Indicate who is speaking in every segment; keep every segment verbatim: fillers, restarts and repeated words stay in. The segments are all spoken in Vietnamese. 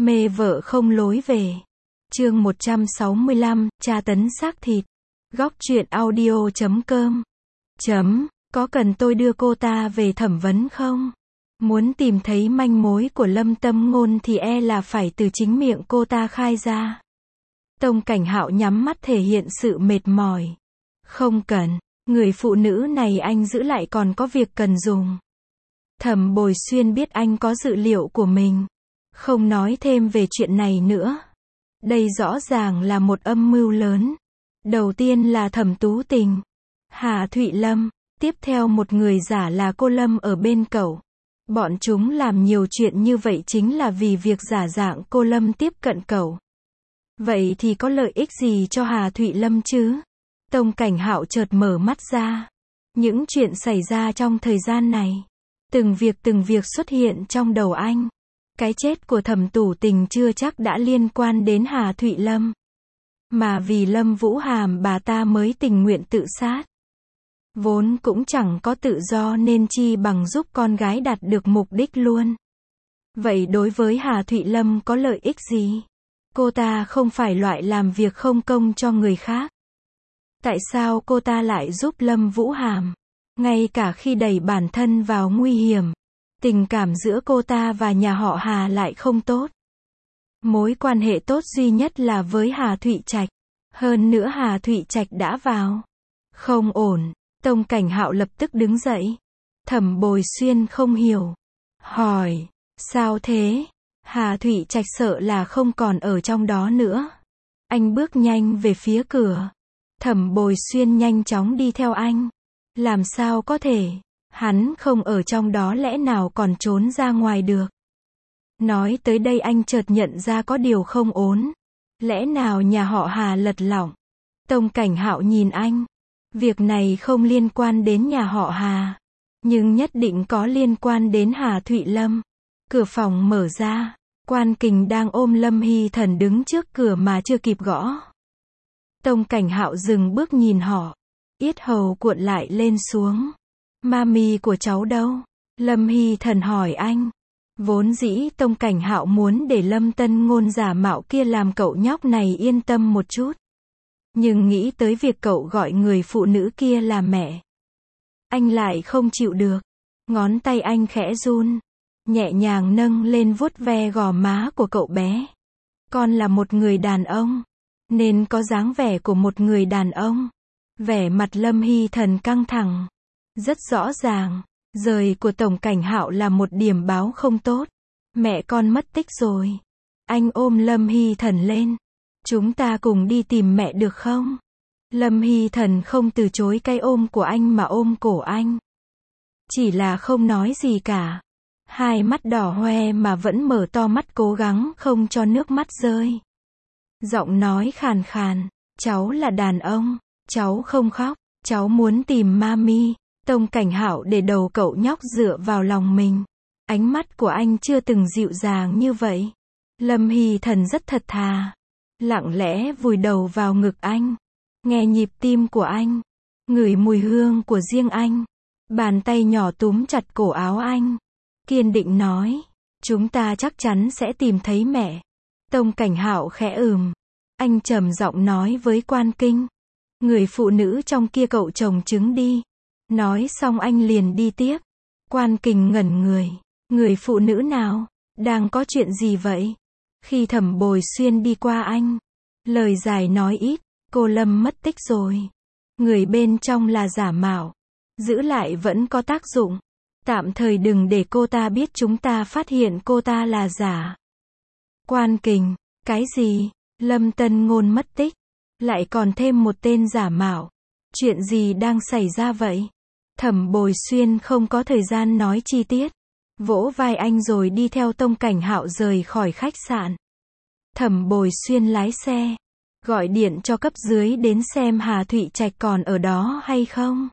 Speaker 1: Mê vợ không lối về. Chương một trăm sáu mươi lăm, tra tấn xác thịt. Góc truyện audio chấm com. Chấm, có cần tôi đưa cô ta về thẩm vấn không? Muốn tìm thấy manh mối của Lâm Tâm Ngôn thì e là phải từ chính miệng cô ta khai ra. Tông Cảnh Hạo nhắm mắt thể hiện sự mệt mỏi. Không cần, người phụ nữ này anh giữ lại còn có việc cần dùng. Thẩm Bồi Xuyên biết anh có dự liệu của mình. Không nói thêm về chuyện này nữa. Đây rõ ràng là một âm mưu lớn. Đầu tiên là Thẩm Tú Tình, Hà Thụy Lâm, tiếp theo một người giả là cô Lâm ở bên cậu. Bọn chúng làm nhiều chuyện như vậy chính là vì việc giả dạng cô Lâm tiếp cận cậu. Vậy thì có lợi ích gì cho Hà Thụy Lâm chứ? Tông Cảnh Hạo chợt mở mắt ra. Những chuyện xảy ra trong thời gian này, từng việc từng việc xuất hiện trong đầu anh. Cái chết của Thẩm Tú Tình chưa chắc đã liên quan đến Hà Thụy Lâm, mà vì Lâm Vũ Hàm bà ta mới tình nguyện tự sát. Vốn cũng chẳng có tự do nên chi bằng giúp con gái đạt được mục đích luôn. Vậy đối với Hà Thụy Lâm có lợi ích gì? Cô ta không phải loại làm việc không công cho người khác. Tại sao cô ta lại giúp Lâm Vũ Hàm? Ngay cả khi đẩy bản thân vào nguy hiểm, tình cảm giữa cô ta và nhà họ Hà lại không tốt. Mối quan hệ tốt duy nhất là với Hà Thụy Trạch. Hơn nữa Hà Thụy Trạch đã vào. Không ổn. Tông Cảnh Hạo lập tức đứng dậy. Thẩm Bồi Xuyên không hiểu. Hỏi, sao thế? Hà Thụy Trạch sợ là không còn ở trong đó nữa. Anh bước nhanh về phía cửa. Thẩm Bồi Xuyên nhanh chóng đi theo anh. Làm sao có thể? Hắn không ở trong đó lẽ nào còn trốn ra ngoài được? Nói tới đây anh chợt nhận ra có điều không ổn. Lẽ nào nhà họ Hà lật lọng? Tông Cảnh Hạo nhìn anh. Việc này không liên quan đến nhà họ Hà, nhưng nhất định có liên quan đến Hà Thụy Lâm. Cửa phòng mở ra. Quan Kình đang ôm Lâm Hy Thần đứng trước cửa mà chưa kịp gõ. Tông Cảnh Hạo dừng bước nhìn họ. Yết hầu cuộn lại lên xuống. Mami của cháu đâu? Lâm Hy Thần hỏi anh. Vốn dĩ Tông Cảnh Hạo muốn để Lâm Tân Ngôn giả mạo kia làm cậu nhóc này yên tâm một chút. Nhưng nghĩ tới việc cậu gọi người phụ nữ kia là mẹ, anh lại không chịu được. Ngón tay anh khẽ run, nhẹ nhàng nâng lên vuốt ve gò má của cậu bé. Con là một người đàn ông, nên có dáng vẻ của một người đàn ông. Vẻ mặt Lâm Hy Thần căng thẳng. Rất rõ ràng, rời của Tổng Cảnh Hạo là một điểm báo không tốt. Mẹ con mất tích rồi. Anh ôm Lâm Hy Thần lên. Chúng ta cùng đi tìm mẹ được không? Lâm Hy Thần không từ chối cái ôm của anh mà ôm cổ anh. Chỉ là không nói gì cả. Hai mắt đỏ hoe mà vẫn mở to mắt cố gắng không cho nước mắt rơi. Giọng nói khàn khàn. Cháu là đàn ông. Cháu không khóc. Cháu muốn tìm mami. Tông Cảnh Hạo để đầu cậu nhóc dựa vào lòng mình. Ánh mắt của anh chưa từng dịu dàng như vậy. Lâm Hy Thần rất thật thà. Lặng lẽ vùi đầu vào ngực anh. Nghe nhịp tim của anh. Ngửi mùi hương của riêng anh. Bàn tay nhỏ túm chặt cổ áo anh. Kiên định nói. Chúng ta chắc chắn sẽ tìm thấy mẹ. Tông Cảnh Hạo khẽ ừm. Anh trầm giọng nói với Quan Kinh. Người phụ nữ trong kia cậu chồng chứng đi. Nói xong anh liền đi tiếp. Quan Kình ngẩn người. Người phụ nữ nào? Đang có chuyện gì vậy? Khi Thẩm Bồi Xuyên đi qua anh. Lời dài nói ít. Cô Lâm mất tích rồi. Người bên trong là giả mạo. Giữ lại vẫn có tác dụng. Tạm thời đừng để cô ta biết chúng ta phát hiện cô ta là giả. Quan Kình. Cái gì? Lâm Tân Ngôn mất tích. Lại còn thêm một tên giả mạo. Chuyện gì đang xảy ra vậy? Thẩm Bồi Xuyên không có thời gian nói chi tiết. Vỗ vai anh rồi đi theo Tông Cảnh Hạo rời khỏi khách sạn. Thẩm Bồi Xuyên lái xe. Gọi điện cho cấp dưới đến xem Hà Thụy Trạch còn ở đó hay không.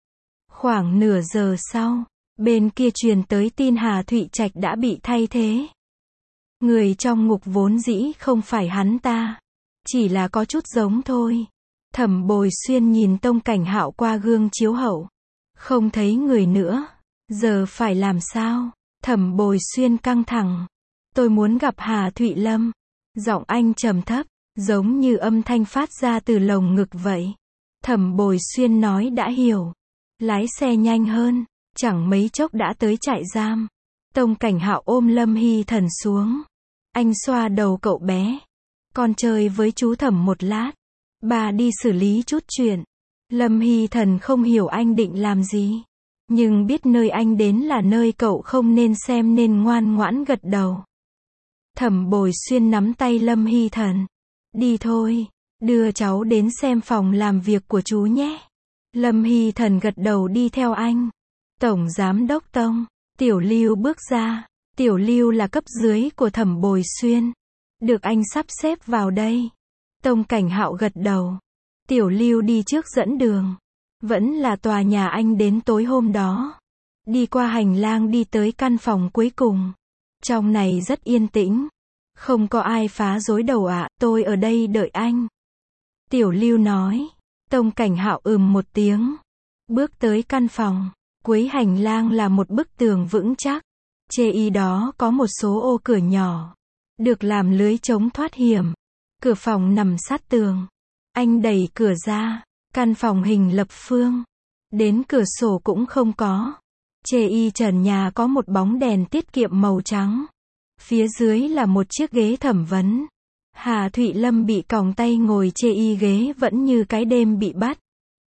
Speaker 1: Khoảng nửa giờ sau, bên kia truyền tới tin Hà Thụy Trạch đã bị thay thế. Người trong ngục vốn dĩ không phải hắn ta. Chỉ là có chút giống thôi. Thẩm Bồi Xuyên nhìn Tông Cảnh Hạo qua gương chiếu hậu. Không thấy người nữa. Giờ phải làm sao? Thẩm Bồi Xuyên căng thẳng. Tôi muốn gặp Hà Thụy Lâm. Giọng anh trầm thấp, giống như âm thanh phát ra từ lồng ngực vậy. Thẩm Bồi Xuyên nói đã hiểu. Lái xe nhanh hơn, chẳng mấy chốc đã tới trại giam. Tông Cảnh Hạo ôm Lâm Hy Thần xuống. Anh xoa đầu cậu bé. Con chơi với chú Thẩm một lát. Bà đi xử lý chút chuyện. Lâm Hy Thần không hiểu anh định làm gì. Nhưng biết nơi anh đến là nơi cậu không nên xem nên ngoan ngoãn gật đầu. Thẩm Bồi Xuyên nắm tay Lâm Hy Thần. Đi thôi, đưa cháu đến xem phòng làm việc của chú nhé. Lâm Hy Thần gật đầu đi theo anh. Tổng Giám đốc Tông, Tiểu Lưu bước ra. Tiểu Lưu là cấp dưới của Thẩm Bồi Xuyên. Được anh sắp xếp vào đây. Tông Cảnh Hạo gật đầu. Tiểu Lưu đi trước dẫn đường. Vẫn là tòa nhà anh đến tối hôm đó. Đi qua hành lang đi tới căn phòng cuối cùng. Trong này rất yên tĩnh. Không có ai phá rối đầu ạ, tôi ở đây đợi anh. Tiểu Lưu nói. Tông Cảnh Hạo ừm một tiếng. Bước tới căn phòng. Cuối hành lang là một bức tường vững chắc. Chê y đó có một số ô cửa nhỏ. Được làm lưới chống thoát hiểm. Cửa phòng nằm sát tường. Anh đẩy cửa ra. Căn phòng hình lập phương. Đến cửa sổ cũng không có. Chê y trần nhà có một bóng đèn tiết kiệm màu trắng. Phía dưới là một chiếc ghế thẩm vấn. Hà Thụy Lâm bị còng tay ngồi chê y ghế vẫn như cái đêm bị bắt.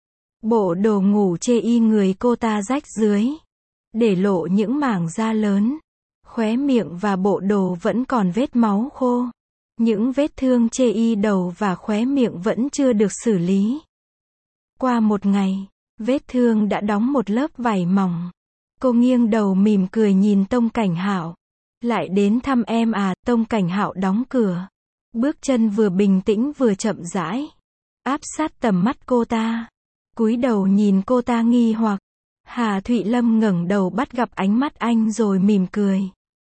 Speaker 1: Bộ đồ ngủ chê y người cô ta rách dưới. Để lộ những mảng da lớn. Khóe miệng và bộ đồ vẫn còn vết máu khô. Những vết thương chê y đầu và khóe miệng vẫn chưa được xử lý. Qua một ngày, vết thương đã đóng một lớp vải mỏng. Cô nghiêng đầu mỉm cười nhìn Tông Cảnh Hạo. Lại đến thăm em à? Tông Cảnh Hạo đóng cửa. Bước chân vừa bình tĩnh vừa chậm rãi. Áp sát tầm mắt cô ta. Cúi đầu nhìn cô ta nghi hoặc. Hà Thụy Lâm ngẩng đầu bắt gặp ánh mắt anh rồi mỉm cười.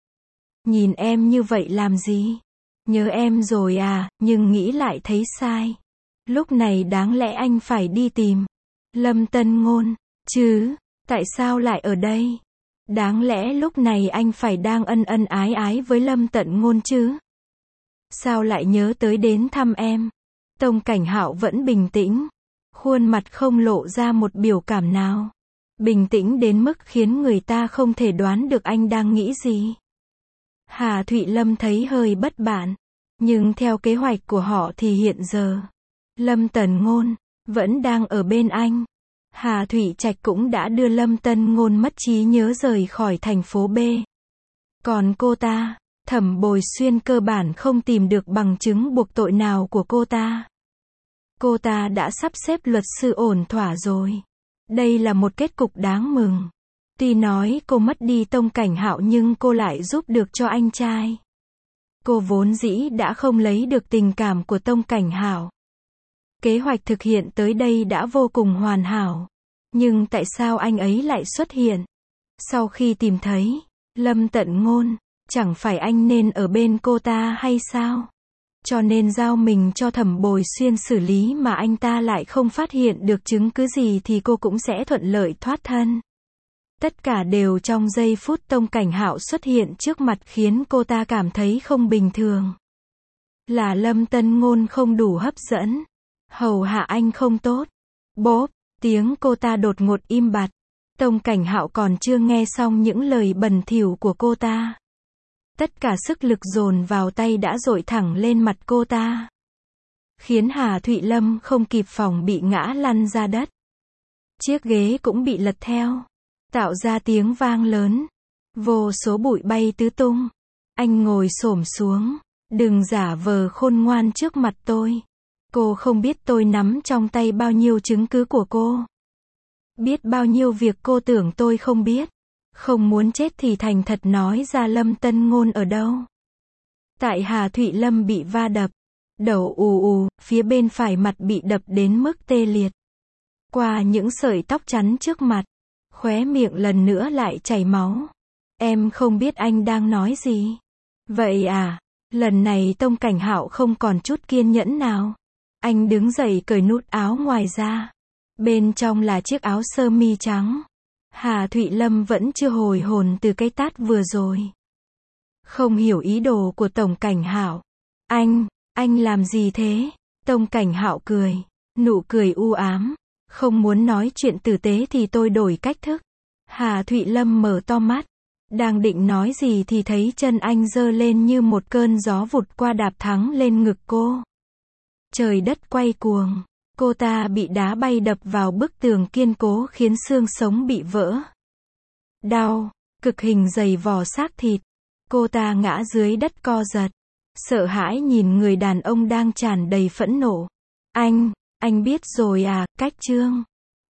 Speaker 1: Nhìn em như vậy làm gì? Nhớ em rồi à, nhưng nghĩ lại thấy sai. Lúc này đáng lẽ anh phải đi tìm Lâm Tân Ngôn, chứ, tại sao lại ở đây? Đáng lẽ lúc này anh phải đang ân ân ái ái với Lâm Tận Ngôn chứ? Sao lại nhớ tới đến thăm em? Tông Cảnh Hạo vẫn bình tĩnh. Khuôn mặt không lộ ra một biểu cảm nào. Bình tĩnh đến mức khiến người ta không thể đoán được anh đang nghĩ gì. Hà Thụy Lâm thấy hơi bất bản. Nhưng theo kế hoạch của họ thì hiện giờ, Lâm Tần Ngôn vẫn đang ở bên anh. Hà Thụy Trạch cũng đã đưa Lâm Tân Ngôn mất trí nhớ rời khỏi thành phố B. Còn cô ta, Thẩm Bồi Xuyên cơ bản không tìm được bằng chứng buộc tội nào của cô ta. Cô ta đã sắp xếp luật sư ổn thỏa rồi. Đây là một kết cục đáng mừng. Tuy nói cô mất đi Tông Cảnh Hạo nhưng cô lại giúp được cho anh trai. Cô vốn dĩ đã không lấy được tình cảm của Tông Cảnh Hạo. Kế hoạch thực hiện tới đây đã vô cùng hoàn hảo. Nhưng tại sao anh ấy lại xuất hiện? Sau khi tìm thấy Lâm Tận Ngôn, chẳng phải anh nên ở bên cô ta hay sao? Cho nên giao mình cho Thẩm Bồi Xuyên xử lý mà anh ta lại không phát hiện được chứng cứ gì thì cô cũng sẽ thuận lợi thoát thân. Tất cả đều trong giây phút Tông Cảnh Hạo xuất hiện trước mặt khiến cô ta cảm thấy không bình thường. Là Lâm Tân Ngôn không đủ hấp dẫn. Hầu hạ anh không tốt. Bốp, tiếng cô ta đột ngột im bặt. Tông Cảnh Hạo còn chưa nghe xong những lời bẩn thỉu của cô ta. Tất cả sức lực dồn vào tay đã dội thẳng lên mặt cô ta. Khiến Hà Thụy Lâm không kịp phòng bị ngã lăn ra đất. Chiếc ghế cũng bị lật theo. Tạo ra tiếng vang lớn. Vô số bụi bay tứ tung. Anh ngồi xổm xuống. Đừng giả vờ khôn ngoan trước mặt tôi. Cô không biết tôi nắm trong tay bao nhiêu chứng cứ của cô. Biết bao nhiêu việc cô tưởng tôi không biết. Không muốn chết thì thành thật nói ra Lâm Tân Ngôn ở đâu. Tại Hà Thụy Lâm bị va đập. Đầu ù ù, phía bên phải mặt bị đập đến mức tê liệt. Qua những sợi tóc chắn trước mặt. Khóe miệng lần nữa lại chảy máu. Em không biết anh đang nói gì. Vậy à, lần này Tông Cảnh Hạo không còn chút kiên nhẫn nào. Anh đứng dậy cởi nút áo ngoài ra. Bên trong là chiếc áo sơ mi trắng. Hà Thụy Lâm vẫn chưa hồi hồn từ cái tát vừa rồi. Không hiểu ý đồ của Tổng Cảnh Hạo. Anh, anh làm gì thế? Tổng Cảnh Hạo cười. Nụ cười u ám. Không muốn nói chuyện tử tế thì tôi đổi cách thức. Hà Thụy Lâm mở to mắt. Đang định nói gì thì thấy chân anh giơ lên như một cơn gió vụt qua đạp thẳng lên ngực cô. Trời đất quay cuồng. Cô ta bị đá bay đập vào bức tường kiên cố khiến xương sống bị vỡ. Đau, cực hình giày vò xác thịt. Cô ta ngã dưới đất co giật. Sợ hãi nhìn người đàn ông đang tràn đầy phẫn nộ. Anh, anh biết rồi à, cách Trương.